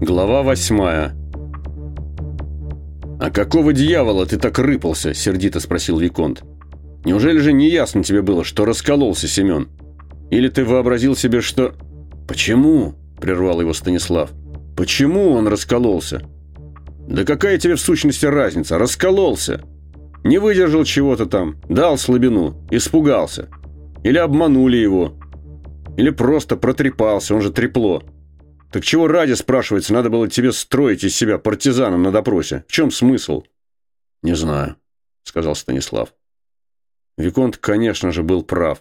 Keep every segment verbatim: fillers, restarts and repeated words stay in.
Глава восьмая. «А какого дьявола ты так рыпался?» – сердито спросил Виконт. «Неужели же не ясно тебе было, что раскололся Семен? Или ты вообразил себе, что...» «Почему?» – прервал его Станислав. «Почему он раскололся?» «Да какая тебе в сущности разница? Раскололся! Не выдержал чего-то там, дал слабину, испугался. Или обманули его. Или просто протрепался, он же трепло. Так чего ради, спрашивается, надо было тебе строить из себя партизана на допросе? В чем смысл?» «Не знаю», — сказал Станислав. Виконт, конечно же, был прав.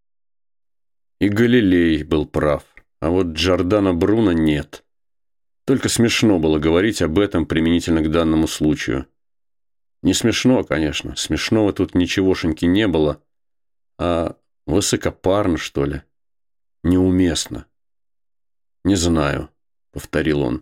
И Галилей был прав. А вот Джордано Бруно нет. Только смешно было говорить об этом применительно к данному случаю. Не смешно, конечно. Смешного тут ничегошеньки не было. А высокопарно, что ли? Неуместно. «Не знаю», — повторил он.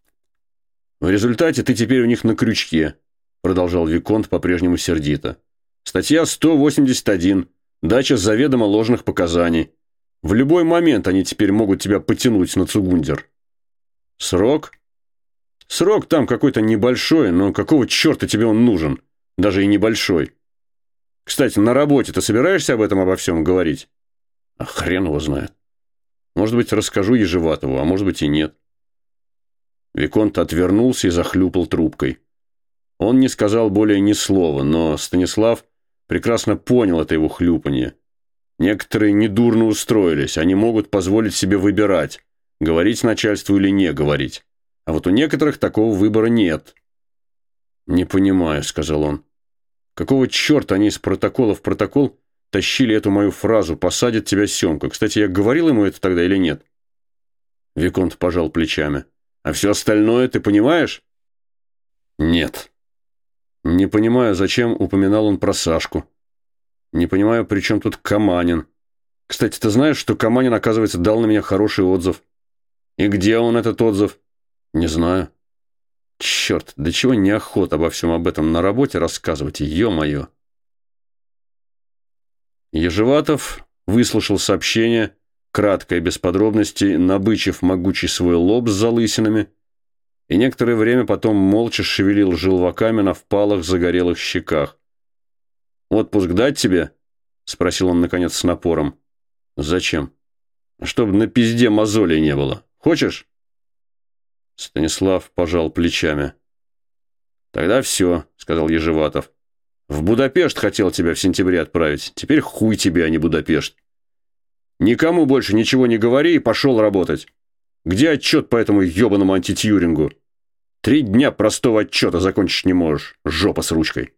«В результате ты теперь у них на крючке», — продолжал Виконт по-прежнему сердито. «Статья сто восемьдесят один. Дача заведомо ложных показаний. В любой момент они теперь могут тебя потянуть на цугундер». «Срок?» «Срок там какой-то небольшой, но какого черта тебе он нужен? Даже и небольшой. Кстати, на работе ты собираешься об этом обо всем говорить?» «А хрен его знает. Может быть, расскажу Ежеватову, а может быть и нет». Виконт отвернулся и захлюпал трубкой. Он не сказал более ни слова, но Станислав прекрасно понял это его хлюпанье. Некоторые недурно устроились, они могут позволить себе выбирать, говорить начальству или не говорить. А вот у некоторых такого выбора нет. «Не понимаю», — сказал он. «Какого черта они из протокола в протокол тащили эту мою фразу «посадит тебя Семка»? Кстати, я говорил ему это тогда или нет?» Виконт пожал плечами. «А все остальное ты понимаешь?» «Нет. Не понимаю, зачем упоминал он про Сашку. Не понимаю, при чем тут Каманин. Кстати, ты знаешь, что Каманин, оказывается, дал на меня хороший отзыв? И где он, этот отзыв? Не знаю. Черт, до чего неохота обо всем об этом на работе рассказывать, ё-моё». Ежеватов выслушал сообщение, краткое, без подробностей, набычив могучий свой лоб с залысинами, и некоторое время потом молча шевелил желваками на впалых загорелых щеках. «Отпуск дать тебе?» — спросил он, наконец, с напором. «Зачем? Чтобы на пизде мозолей не было. Хочешь?» Станислав пожал плечами. «Тогда все», — сказал Ежеватов. «В Будапешт хотел тебя в сентябре отправить. Теперь хуй тебе, а не Будапешт. Никому больше ничего не говори и пошел работать. Где отчет по этому ебаному антитьюрингу? Три дня простого отчета закончить не можешь. Жопа с ручкой».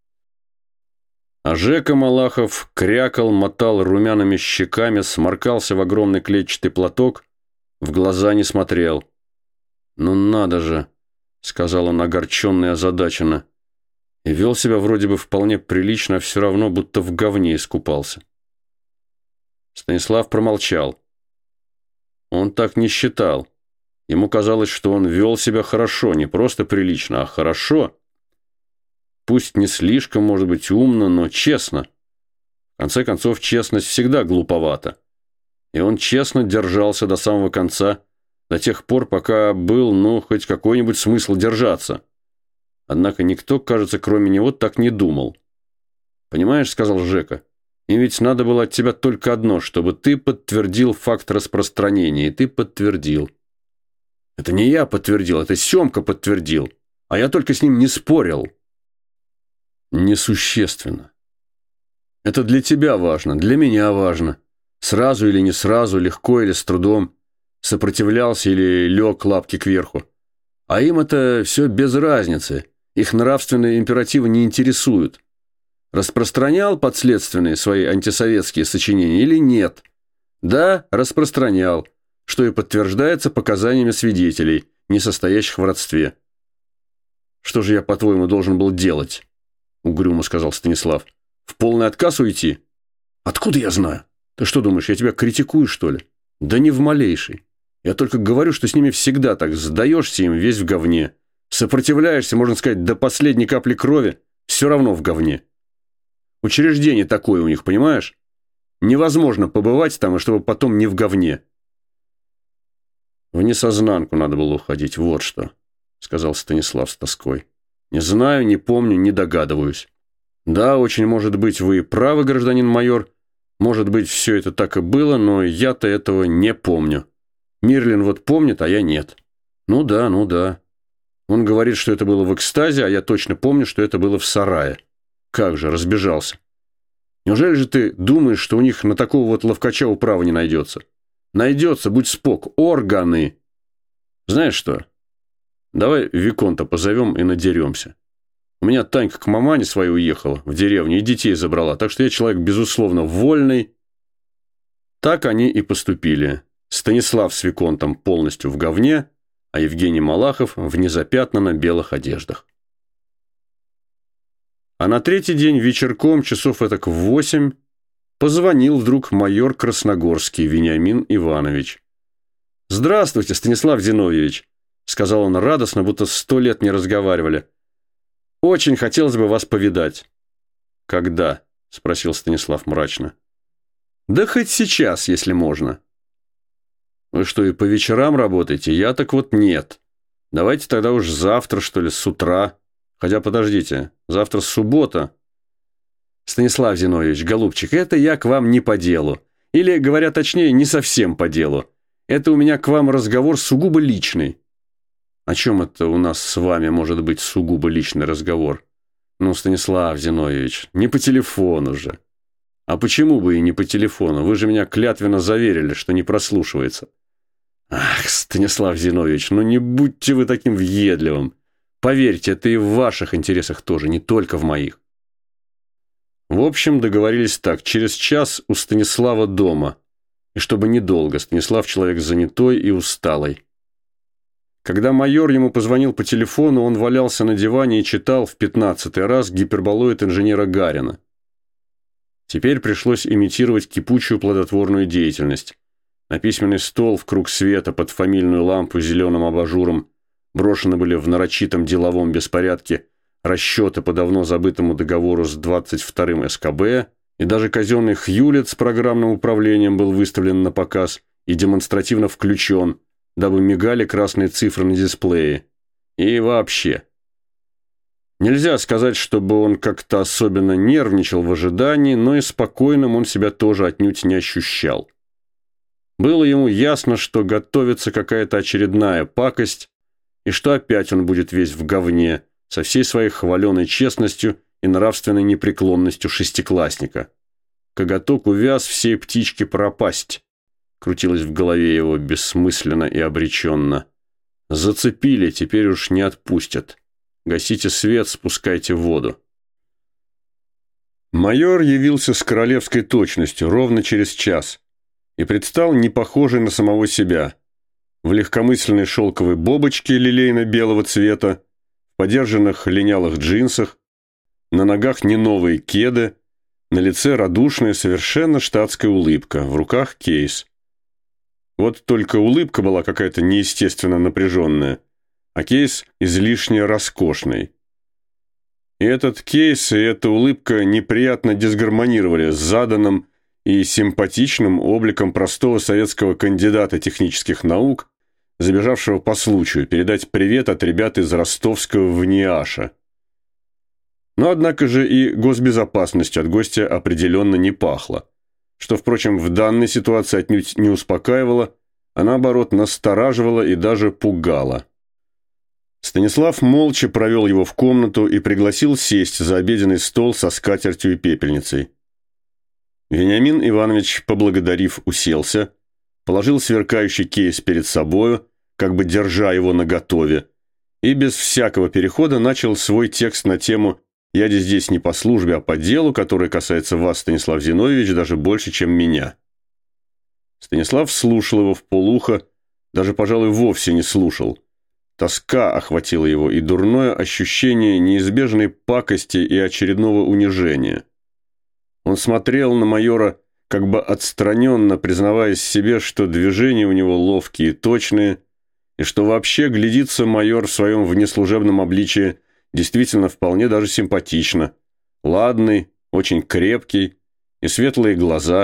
А Жека Малахов крякал, мотал румяными щеками, сморкался в огромный клетчатый платок, в глаза не смотрел. «Ну надо же», — сказал он огорченно и озадаченно, и вел себя вроде бы вполне прилично, а все равно будто в говне искупался. Станислав промолчал. Он так не считал. Ему казалось, что он вел себя хорошо, не просто прилично, а хорошо. Пусть не слишком, может быть, умно, но честно. В конце концов, честность всегда глуповата. И он честно держался до самого конца, до тех пор, пока был, ну, хоть какой-нибудь смысл держаться. Однако никто, кажется, кроме него, так не думал. «Понимаешь, — сказал Жека, — им ведь надо было от тебя только одно, чтобы ты подтвердил факт распространения, и ты подтвердил». «Это не я подтвердил, это Семка подтвердил, а я только с ним не спорил». «Несущественно. Это для тебя важно, для меня важно. Сразу или не сразу, легко или с трудом, сопротивлялся или лег лапки кверху. А им это все без разницы, их нравственные императивы не интересуют. Распространял подследственные свои антисоветские сочинения или нет? Да, распространял, что и подтверждается показаниями свидетелей, не состоящих в родстве». «Что же я, по-твоему, должен был делать?» — угрюмо сказал Станислав. «В полный отказ уйти?» «Откуда я знаю? Ты что думаешь, я тебя критикую, что ли?» «Да не в малейшей. Я только говорю, что с ними всегда так. Сдаешься им весь в говне. Сопротивляешься, можно сказать, до последней капли крови, все равно в говне. Учреждение такое у них, понимаешь? Невозможно побывать там, и чтобы потом не в говне». В несознанку надо было уходить, вот что, сказал Станислав с тоской. Не знаю, не помню, не догадываюсь. Да, очень может быть, вы правы, гражданин майор. Может быть, все это так и было, но я-то этого не помню. Мирлин вот помнит, а я нет. Ну да, ну да. Он говорит, что это было в экстазе, а я точно помню, что это было в сарае. Как же, разбежался. Неужели же ты думаешь, что у них на такого вот ловкача управа не найдется? Найдется, будь спок. Органы. Знаешь что? Давай Виконта позовем и надеремся. У меня Танька к мамане своей уехала в деревню и детей забрала, так что я человек, безусловно, вольный. Так они и поступили. Станислав с Виконтом полностью в говне, а Евгений Малахов в незапятнанно белых одеждах. А на третий день вечерком, часов этак в восемь, позвонил вдруг майор Красногорский Вениамин Иванович. «Здравствуйте, Станислав Зиновьевич», — сказал он радостно, будто сто лет не разговаривали. «Очень хотелось бы вас повидать». «Когда?» — спросил Станислав мрачно. «Да хоть сейчас, если можно». «Вы что, и по вечерам работаете? Я так вот нет. Давайте тогда уж завтра, что ли, с утра. Хотя, подождите, завтра суббота». «Станислав Зиновьевич, голубчик, это я к вам не по делу. Или, говоря точнее, не совсем по делу. Это у меня к вам разговор сугубо личный». «О чем это у нас с вами может быть сугубо личный разговор?» «Ну, Станислав Зиновьевич, не по телефону же». «А почему бы и не по телефону? Вы же меня клятвенно заверили, что не прослушивается». «Ах, Станислав Зиновьевич, ну не будьте вы таким въедливым. Поверьте, это и в ваших интересах тоже, не только в моих». В общем, договорились так. Через час у Станислава дома. И чтобы недолго, Станислав человек занятой и усталый. Когда майор ему позвонил по телефону, он валялся на диване и читал в пятнадцатый раз гиперболоид инженера Гарина. Теперь пришлось имитировать кипучую плодотворную деятельность. На письменный стол в круг света под фамильную лампу с зеленым абажуром брошены были в нарочитом деловом беспорядке расчеты по давно забытому договору с двадцать вторым эс ка бэ, и даже казенный Хьюлетт с программным управлением был выставлен на показ и демонстративно включен, дабы мигали красные цифры на дисплее. И вообще. Нельзя сказать, чтобы он как-то особенно нервничал в ожидании, но и спокойным он себя тоже отнюдь не ощущал. Было ему ясно, что готовится какая-то очередная пакость, и что опять он будет весь в говне, со всей своей хваленой честностью и нравственной непреклонностью шестиклассника. Коготок увяз, всей птичке пропасть. Крутилось в голове его бессмысленно и обреченно. Зацепили, теперь уж не отпустят. Гасите свет, спускайте воду. Майор явился с королевской точностью ровно через час и предстал не похожий на самого себя. В легкомысленной шелковой бобочке лилейно-белого цвета, в подержанных линялых джинсах, на ногах не новые кеды, на лице радушная, совершенно штатская улыбка, в руках кейс. Вот только улыбка была какая-то неестественно напряженная, а кейс излишне роскошный. И этот кейс, и эта улыбка неприятно дисгармонировали с заданным и симпатичным обликом простого советского кандидата технических наук, забежавшего по случаю передать привет от ребят из ростовского ВНИАШа. Но, однако же, и госбезопасностью от гостя определенно не пахло, что, впрочем, в данной ситуации отнюдь не успокаивало, а наоборот настораживало и даже пугало. Станислав молча провел его в комнату и пригласил сесть за обеденный стол со скатертью и пепельницей. Вениамин Иванович, поблагодарив, уселся, положил сверкающий кейс перед собою, как бы держа его наготове, и без всякого перехода начал свой текст на тему «Я здесь не по службе, а по делу, которое касается вас, Станислав Зиновьевич, даже больше, чем меня». Станислав слушал его вполуха, даже, пожалуй, вовсе не слушал. Тоска охватила его и дурное ощущение неизбежной пакости и очередного унижения. Он смотрел на майора, как бы отстраненно признаваясь себе, что движения у него ловкие и точные, и что вообще глядится майор в своем внеслужебном обличии действительно вполне даже симпатично. Ладный, очень крепкий, и светлые глаза,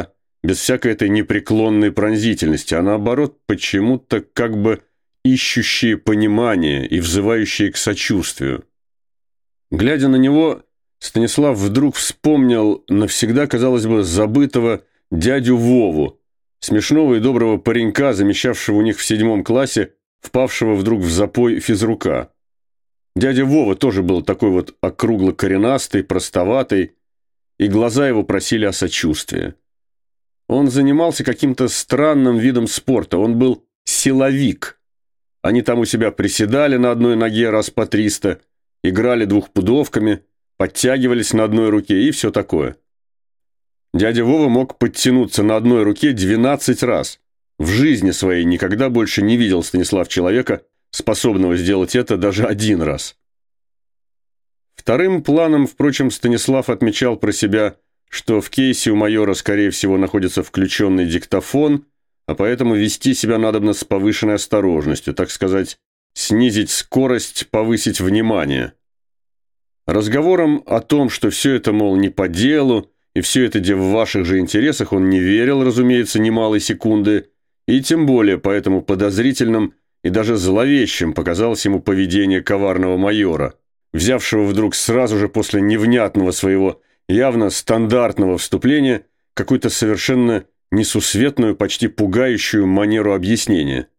без всякой этой непреклонной пронзительности, а наоборот, почему-то как бы ищущие понимание и взывающие к сочувствию. Глядя на него, Станислав вдруг вспомнил навсегда, казалось бы, забытого дядю Вову, смешного и доброго паренька, замещавшего у них в седьмом классе, впавшего вдруг в запой физрука. Дядя Вова тоже был такой вот округло-коренастый, простоватый, и глаза его просили о сочувствии. Он занимался каким-то странным видом спорта, он был силовик. Они там у себя приседали на одной ноге раз по триста, играли двухпудовками, подтягивались на одной руке и все такое. Дядя Вова мог подтянуться на одной руке двенадцать раз. В жизни своей никогда больше не видел Станислав человека, способного сделать это даже один раз. Вторым планом, впрочем, Станислав отмечал про себя, что в кейсе у майора, скорее всего, находится включенный диктофон, а поэтому вести себя надобно с повышенной осторожностью, так сказать, снизить скорость, повысить внимание. Разговором о том, что все это, мол, не по делу, и все это де в ваших же интересах, он не верил, разумеется, немалой секунды, и тем более поэтому подозрительным и даже зловещим показалось ему поведение коварного майора, взявшего вдруг сразу же после невнятного своего явно стандартного вступления какую-то совершенно несусветную, почти пугающую манеру объяснения.